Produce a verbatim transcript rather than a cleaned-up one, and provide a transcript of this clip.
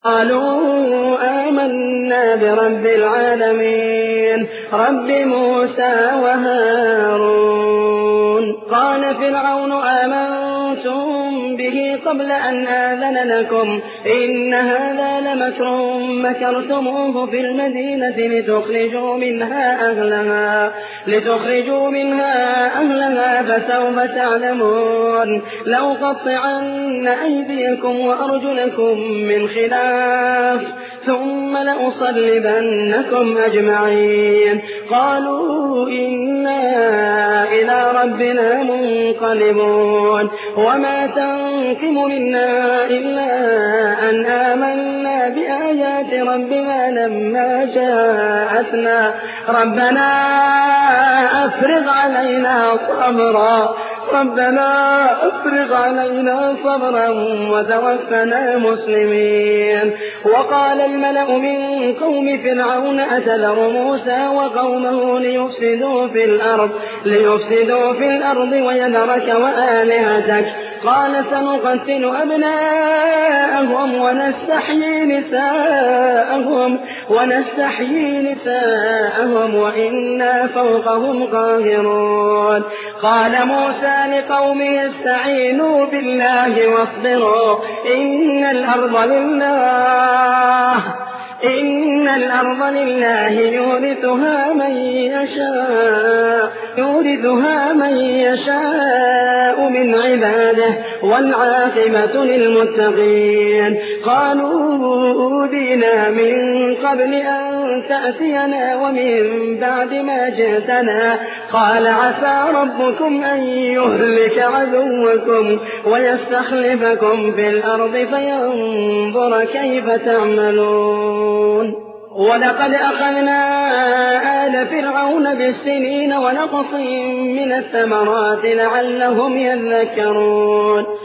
قالوا آمنا برب العالمين رب موسى وهارون. قال فرعون آمنتم به قبل أن آذن لكم إن هذا لمكر مكرتموه في المدينة لتخرجوا منها أهلها لتخرجوا منها أهلها فسوف تعلمون لأقطعن أيديكم وأرجلكم من خلاف ثم لأصلبنكم أجمعين. قالوا إنا إلى ربنا منقلبون. وما تنقم منا إلا أن آمنا بآيات ربنا لما جاءتنا ربنا أفرغ علينا صبرا ربنا أفرغ علينا صبرا وتوفنا مسلمين. وقال الملأ من قوم فرعون أتذر موسى وقومه ليفسدوا في الأرض ليفسدوا في الأرض ويذرك وآلهتك قال سنقتل أبناءهم ونستحيي نساءهم ونستحيي نساءهم وإنا فوقهم قاهرون. قال موسى لقومه استعينوا بالله واصبروا إن الأرض لله إن الأرض لله يورثها من يشاء يورثها من يشاء من عباده والعاقبة للمتقين. قالوا أوذينا من قبل أن تأتينا ومن بعد ما جئتنا قال عسى ربكم أن يهلك عدوكم ويستخلفكم في الأرض فينظر كيف تعملون. ولقد أخذنا آل فرعون بالسنين ونقص من الثمرات لعلهم يذكرون.